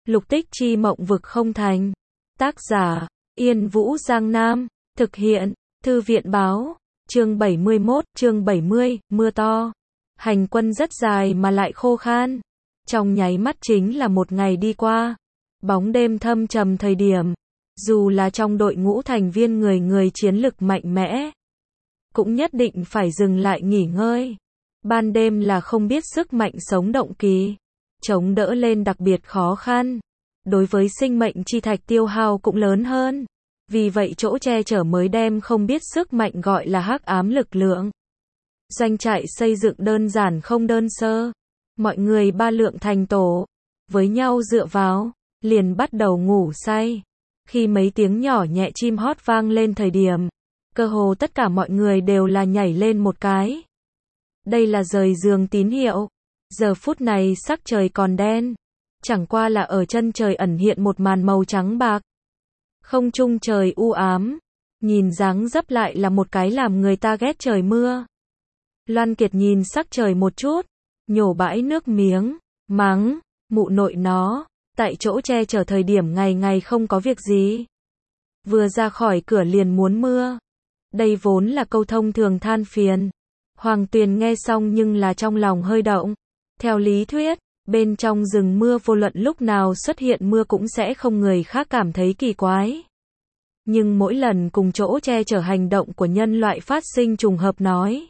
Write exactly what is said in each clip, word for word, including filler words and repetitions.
Lục tích chi mộng vực không thành. Tác giả, Yên Vũ Giang Nam. Thực hiện, Thư viện Báo. Chương bảy mươi mốt, chương bảy mươi, mưa to. Hành quân rất dài mà lại khô khan. Trong nháy mắt chính là một ngày đi qua. Bóng đêm thâm trầm thời điểm. Dù là trong đội ngũ thành viên người người chiến lực mạnh mẽ, cũng nhất định phải dừng lại nghỉ ngơi. Ban đêm là không biết sức mạnh sống động kỳ. Chống đỡ lên đặc biệt khó khăn. Đối với sinh mệnh chi thạch tiêu hao cũng lớn hơn. Vì vậy chỗ che chở mới đem không biết sức mạnh gọi là hắc ám lực lượng. Doanh trại xây dựng đơn giản không đơn sơ. Mọi người ba lượng thành tổ, với nhau dựa vào, liền bắt đầu ngủ say. Khi mấy tiếng nhỏ nhẹ chim hót vang lên thời điểm, cơ hồ tất cả mọi người đều là nhảy lên một cái. Đây là rời giường tín hiệu. Giờ phút này sắc trời còn đen, chẳng qua là ở chân trời ẩn hiện một màn màu trắng bạc. Không trung trời u ám, nhìn dáng dấp lại là một cái làm người ta ghét trời mưa. Loan Kiệt nhìn sắc trời một chút, nhổ bãi nước miếng, mắng, mụ nội nó, tại chỗ che chở thời điểm ngày ngày không có việc gì. Vừa ra khỏi cửa liền muốn mưa. Đây vốn là câu thông thường than phiền. Hoàng Tuyền nghe xong nhưng là trong lòng hơi động. Theo lý thuyết, bên trong rừng mưa vô luận lúc nào xuất hiện mưa cũng sẽ không người khác cảm thấy kỳ quái. Nhưng mỗi lần cùng chỗ che chở hành động của nhân loại phát sinh trùng hợp nói.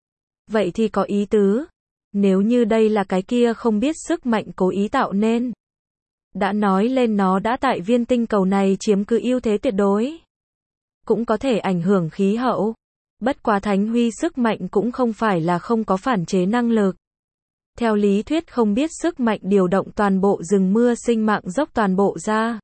Vậy thì có ý tứ. Nếu như đây là cái kia không biết sức mạnh cố ý tạo nên. Đã nói lên nó đã tại viên tinh cầu này chiếm cứ ưu thế tuyệt đối. Cũng có thể ảnh hưởng khí hậu. Bất quá thánh huy sức mạnh cũng không phải là không có phản chế năng lực. Theo lý thuyết không biết sức mạnh điều động toàn bộ rừng mưa sinh mạng dốc toàn bộ ra.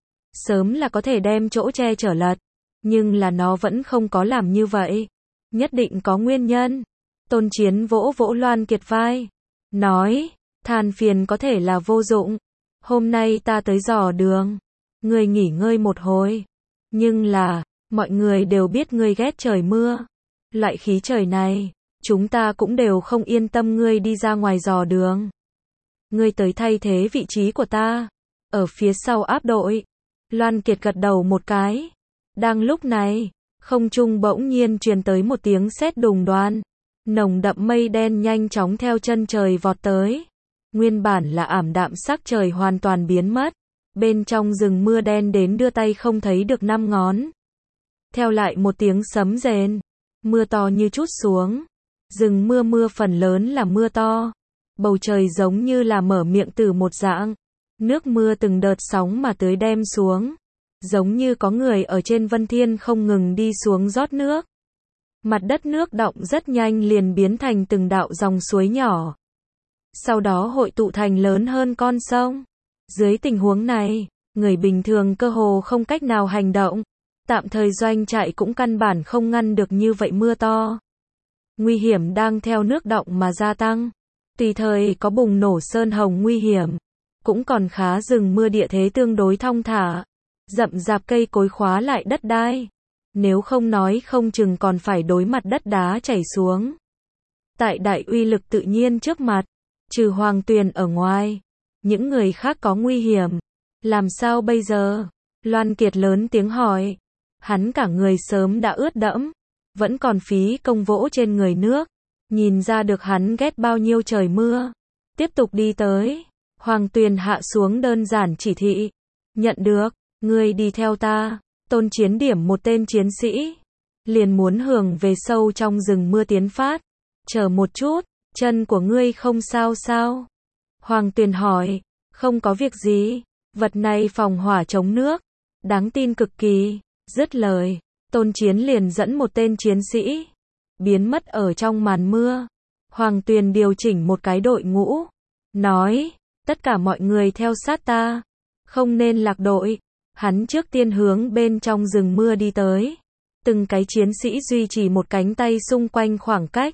Sớm là có thể đem chỗ che chở lật. Nhưng là nó vẫn không có làm như vậy. Nhất định có nguyên nhân. Tôn Chiến vỗ vỗ Loan Kiệt vai. Nói, than phiền có thể là vô dụng. Hôm nay ta tới dò đường. Ngươi nghỉ ngơi một hồi. Nhưng là, mọi người đều biết ngươi ghét trời mưa. Loại khí trời này, chúng ta cũng đều không yên tâm ngươi đi ra ngoài dò đường. Ngươi tới thay thế vị trí của ta. Ở phía sau áp đội. Loan Kiệt gật đầu một cái. Đang lúc này, không trung bỗng nhiên truyền tới một tiếng sét đùng đoan. Nồng đậm mây đen nhanh chóng theo chân trời vọt tới. Nguyên bản là ảm đạm sắc trời hoàn toàn biến mất. Bên trong rừng mưa đen đến đưa tay không thấy được năm ngón. Theo lại một tiếng sấm rền. Mưa to như trút xuống. Rừng mưa mưa phần lớn là mưa to. Bầu trời giống như là mở miệng từ một dạng. Nước mưa từng đợt sóng mà tưới đem xuống. Giống như có người ở trên vân thiên không ngừng đi xuống rót nước. Mặt đất nước đọng rất nhanh liền biến thành từng đạo dòng suối nhỏ. Sau đó hội tụ thành lớn hơn con sông. Dưới tình huống này, người bình thường cơ hồ không cách nào hành động. Tạm thời doanh trại cũng căn bản không ngăn được như vậy mưa to. Nguy hiểm đang theo nước đọng mà gia tăng. Tùy thời có bùng nổ sơn hồng nguy hiểm. Cũng còn khá rừng mưa địa thế tương đối thong thả. Rậm rạp cây cối khóa lại đất đai. Nếu không nói không chừng còn phải đối mặt đất đá chảy xuống. Tại đại uy lực tự nhiên trước mặt, trừ Hoàng Tuyền ở ngoài, những người khác có nguy hiểm. Làm sao bây giờ? Loan Kiệt lớn tiếng hỏi. Hắn cả người sớm đã ướt đẫm, vẫn còn phí công vỗ trên người nước. Nhìn ra được hắn ghét bao nhiêu trời mưa. Tiếp tục đi tới. Hoàng Tuyền hạ xuống đơn giản chỉ thị. Nhận được, ngươi đi theo ta. Tôn Chiến điểm một tên chiến sĩ. Liền muốn hưởng về sâu trong rừng mưa tiến phát. Chờ một chút, chân của ngươi không sao sao? Hoàng Tuyền hỏi. Không có việc gì. Vật này phòng hỏa chống nước. Đáng tin cực kỳ. Dứt lời, Tôn Chiến liền dẫn một tên chiến sĩ. Biến mất ở trong màn mưa. Hoàng Tuyền điều chỉnh một cái đội ngũ. Nói, tất cả mọi người theo sát ta. Không nên lạc đội. Hắn trước tiên hướng bên trong rừng mưa đi tới. Từng cái chiến sĩ duy trì một cánh tay xung quanh khoảng cách.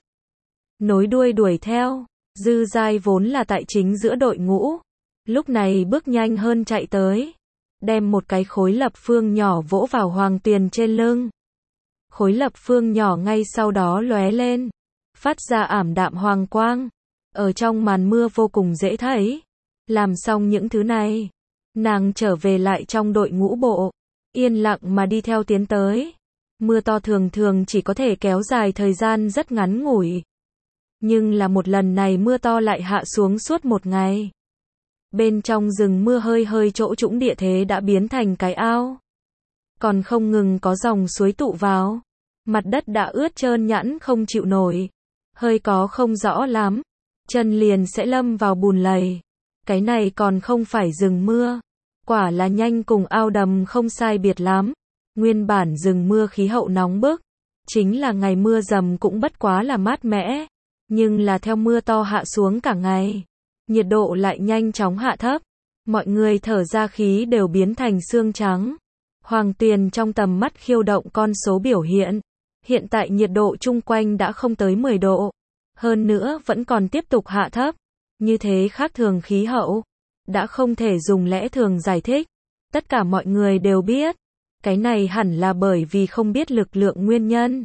Nối đuôi đuổi theo. Dư Giai vốn là tại chính giữa đội ngũ. Lúc này bước nhanh hơn chạy tới. Đem một cái khối lập phương nhỏ vỗ vào Hoàng Tuyền trên lưng. Khối lập phương nhỏ ngay sau đó lóe lên. Phát ra ảm đạm hoàng quang. Ở trong màn mưa vô cùng dễ thấy. Làm xong những thứ này. Nàng trở về lại trong đội ngũ bộ, yên lặng mà đi theo tiến tới. Mưa to thường thường chỉ có thể kéo dài thời gian rất ngắn ngủi. Nhưng là một lần này mưa to lại hạ xuống suốt một ngày. Bên trong rừng mưa hơi hơi chỗ trũng địa thế đã biến thành cái ao. Còn không ngừng có dòng suối tụ vào. Mặt đất đã ướt trơn nhẵn không chịu nổi. Hơi có không rõ lắm. Chân liền sẽ lâm vào bùn lầy. Cái này còn không phải rừng mưa. Quả là nhanh cùng ao đầm không sai biệt lắm. Nguyên bản rừng mưa khí hậu nóng bức. Chính là ngày mưa dầm cũng bất quá là mát mẻ. Nhưng là theo mưa to hạ xuống cả ngày. Nhiệt độ lại nhanh chóng hạ thấp. Mọi người thở ra khí đều biến thành xương trắng. Hoàng Tuyền trong tầm mắt khiêu động con số biểu hiện. Hiện tại nhiệt độ chung quanh đã không tới mười độ. Hơn nữa vẫn còn tiếp tục hạ thấp. Như thế khác thường khí hậu. Đã không thể dùng lẽ thường giải thích. Tất cả mọi người đều biết. Cái này hẳn là bởi vì không biết lực lượng nguyên nhân.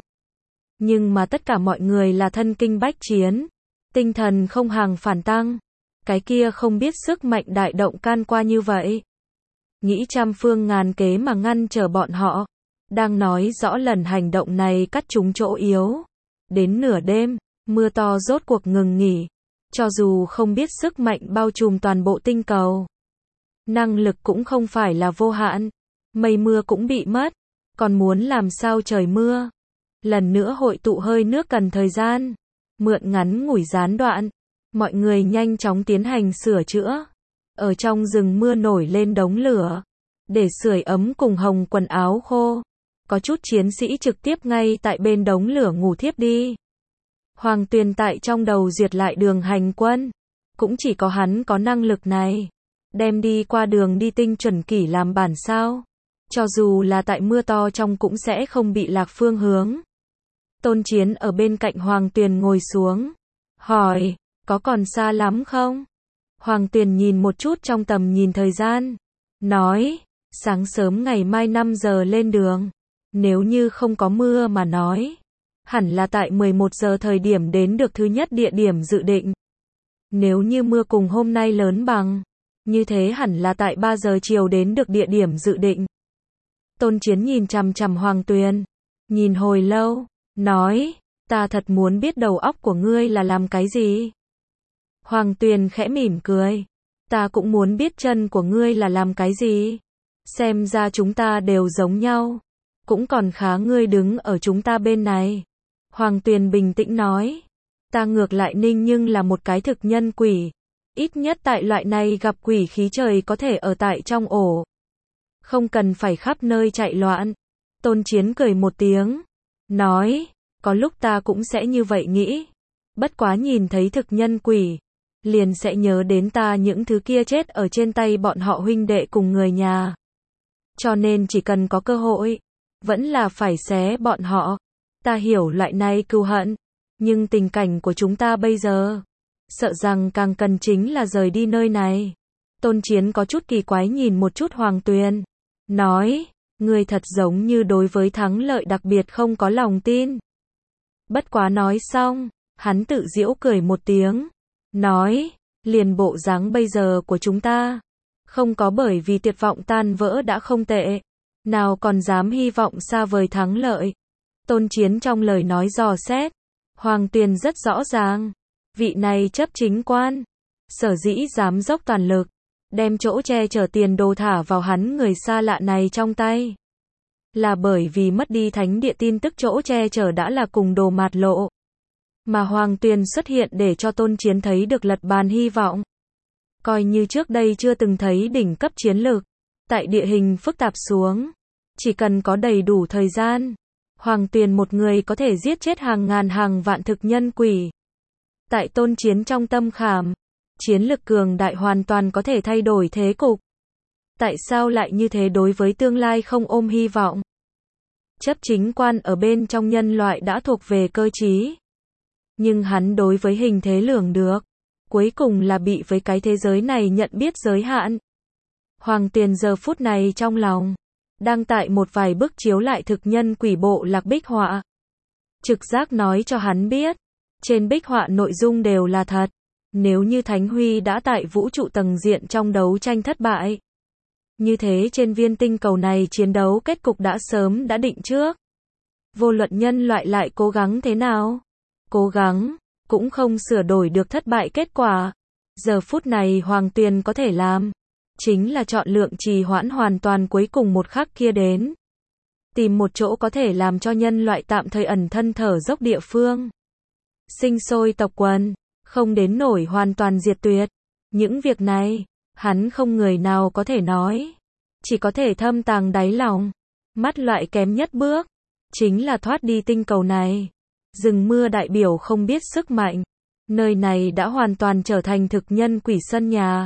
Nhưng mà tất cả mọi người là thân kinh bách chiến. Tinh thần không hàng phản tăng. Cái kia không biết sức mạnh đại động can qua như vậy. Nghĩ trăm phương ngàn kế mà ngăn trở bọn họ. Đang nói rõ lần hành động này cắt chúng chỗ yếu. Đến nửa đêm, mưa to rốt cuộc ngừng nghỉ. Cho dù không biết sức mạnh bao trùm toàn bộ tinh cầu. Năng lực cũng không phải là vô hạn. Mây mưa cũng bị mất. Còn muốn làm sao trời mưa. Lần nữa hội tụ hơi nước cần thời gian. Mượn ngắn ngủi gián đoạn. Mọi người nhanh chóng tiến hành sửa chữa. Ở trong rừng mưa nổi lên đống lửa. Để sưởi ấm cùng hồng quần áo khô. Có chút chiến sĩ trực tiếp ngay tại bên đống lửa ngủ thiếp đi. Hoàng Tuyền tại trong đầu duyệt lại đường hành quân. Cũng chỉ có hắn có năng lực này. Đem đi qua đường đi tinh chuẩn kỷ làm bản sao. Cho dù là tại mưa to trong cũng sẽ không bị lạc phương hướng. Tôn Chiến ở bên cạnh Hoàng Tuyền ngồi xuống. Hỏi, có còn xa lắm không? Hoàng Tuyền nhìn một chút trong tầm nhìn thời gian. Nói, sáng sớm ngày mai năm giờ lên đường. Nếu như không có mưa mà nói. Hẳn là tại mười một giờ thời điểm đến được thứ nhất địa điểm dự định. Nếu như mưa cùng hôm nay lớn bằng. Như thế hẳn là tại ba giờ chiều đến được địa điểm dự định. Tôn Chiến nhìn chằm chằm Hoàng Tuyền. Nhìn hồi lâu. Nói, ta thật muốn biết đầu óc của ngươi là làm cái gì. Hoàng Tuyền khẽ mỉm cười. Ta cũng muốn biết chân của ngươi là làm cái gì. Xem ra chúng ta đều giống nhau. Cũng còn khá ngươi đứng ở chúng ta bên này. Hoàng Tuyền bình tĩnh nói. Ta ngược lại Ninh nhưng là một cái thực nhân quỷ. Ít nhất tại loại này gặp quỷ khí trời có thể ở tại trong ổ. Không cần phải khắp nơi chạy loạn. Tôn Chiến cười một tiếng. Nói, có lúc ta cũng sẽ như vậy nghĩ. Bất quá nhìn thấy thực nhân quỷ. Liền sẽ nhớ đến ta những thứ kia chết ở trên tay bọn họ huynh đệ cùng người nhà. Cho nên chỉ cần có cơ hội. Vẫn là phải xé bọn họ. Ta hiểu loại này cừu hận. Nhưng tình cảnh của chúng ta bây giờ. Sợ rằng càng cần chính là rời đi nơi này. Tôn Chiến có chút kỳ quái nhìn một chút Hoàng Tuyền. Nói, ngươi thật giống như đối với thắng lợi đặc biệt không có lòng tin. Bất quá nói xong, hắn tự giễu cười một tiếng. Nói, liền bộ dáng bây giờ của chúng ta. Không có bởi vì tuyệt vọng tan vỡ đã không tệ. Nào còn dám hy vọng xa vời thắng lợi. Tôn Chiến trong lời nói dò xét. Hoàng Tuyền rất rõ ràng. Vị này chấp chính quan. Sở dĩ dám dốc toàn lực. Đem chỗ che chở tiền đồ thả vào hắn người xa lạ này trong tay. Là bởi vì mất đi thánh địa tin tức chỗ che chở đã là cùng đồ mạt lộ. Mà Hoàng Tuyền xuất hiện để cho Tôn Chiến thấy được lật bàn hy vọng. Coi như trước đây chưa từng thấy đỉnh cấp chiến lược. Tại địa hình phức tạp xuống. Chỉ cần có đầy đủ thời gian. Hoàng Tuyền một người có thể giết chết hàng ngàn hàng vạn thực nhân quỷ. Tại Tôn Chiến trong tâm khảm. Chiến lực cường đại hoàn toàn có thể thay đổi thế cục. Tại sao lại như thế đối với tương lai không ôm hy vọng? Chấp chính quan ở bên trong nhân loại đã thuộc về cơ trí. Nhưng hắn đối với hình thế lường được. Cuối cùng là bị với cái thế giới này nhận biết giới hạn. Hoàng Tuyền giờ phút này trong lòng. Đang tại một vài bức chiếu lại thực nhân quỷ bộ lạc bích họa. Trực giác nói cho hắn biết. Trên bích họa nội dung đều là thật. Nếu như Thánh Huy đã tại vũ trụ tầng diện trong đấu tranh thất bại. Như thế trên viên tinh cầu này chiến đấu kết cục đã sớm đã định trước. Vô luận nhân loại lại cố gắng thế nào, cố gắng, cũng không sửa đổi được thất bại kết quả. Giờ phút này Hoàng Tuyền có thể làm, chính là chọn lượng trì hoãn hoàn toàn cuối cùng một khắc kia đến. Tìm một chỗ có thể làm cho nhân loại tạm thời ẩn thân thở dốc địa phương. Sinh sôi tộc quần, không đến nổi hoàn toàn diệt tuyệt. Những việc này, hắn không người nào có thể nói. Chỉ có thể thâm tàng đáy lòng. Mắt loại kém nhất bước, chính là thoát đi tinh cầu này. Rừng mưa đại biểu không biết sức mạnh. Nơi này đã hoàn toàn trở thành thực nhân quỷ sân nhà.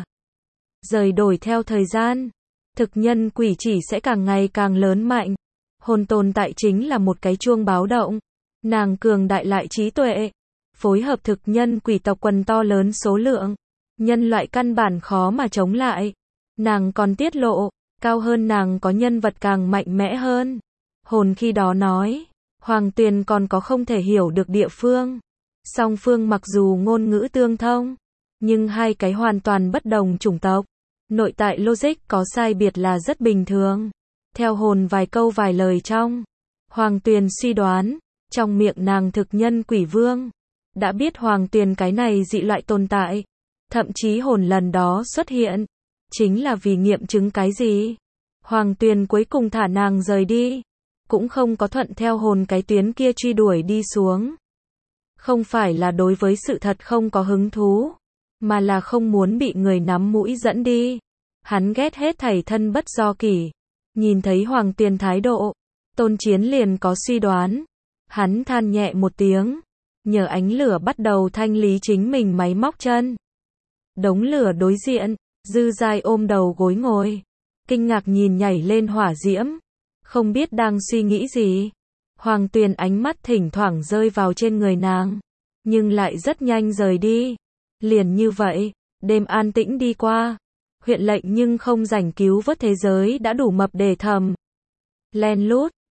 Rời đổi theo thời gian, thực nhân quỷ chỉ sẽ càng ngày càng lớn mạnh. Hồn tồn tại chính là một cái chuông báo động. Nàng cường đại lại trí tuệ, phối hợp thực nhân quỷ tộc quần to lớn số lượng. Nhân loại căn bản khó mà chống lại. Nàng còn tiết lộ, cao hơn nàng có nhân vật càng mạnh mẽ hơn. Hồn khi đó nói, Hoàng Tuyền còn có không thể hiểu được địa phương. Song phương mặc dù ngôn ngữ tương thông, nhưng hai cái hoàn toàn bất đồng chủng tộc. Nội tại logic có sai biệt là rất bình thường. Theo hồn vài câu vài lời trong, Hoàng Tuyền suy đoán, trong miệng nàng thực nhân quỷ vương, đã biết Hoàng Tuyền cái này dị loại tồn tại. Thậm chí hồn lần đó xuất hiện, chính là vì nghiệm chứng cái gì. Hoàng Tuyền cuối cùng thả nàng rời đi, cũng không có thuận theo hồn cái tuyến kia truy đuổi đi xuống. Không phải là đối với sự thật không có hứng thú, mà là không muốn bị người nắm mũi dẫn đi. Hắn ghét hết thảy thân bất do kỷ. Nhìn thấy Hoàng Tuyền thái độ, Tôn Chiến liền có suy đoán. Hắn than nhẹ một tiếng, nhờ ánh lửa bắt đầu thanh lý chính mình máy móc chân. Đống lửa đối diện, Dư Giai ôm đầu gối ngồi, kinh ngạc nhìn nhảy lên hỏa diễm, không biết đang suy nghĩ gì. Hoàng Tuyền ánh mắt thỉnh thoảng rơi vào trên người nàng, nhưng lại rất nhanh rời đi. Liền như vậy, đêm an tĩnh đi qua. Huyện lệnh nhưng không rảnh cứu vớt thế giới đã đủ mập để thầm. Len lút,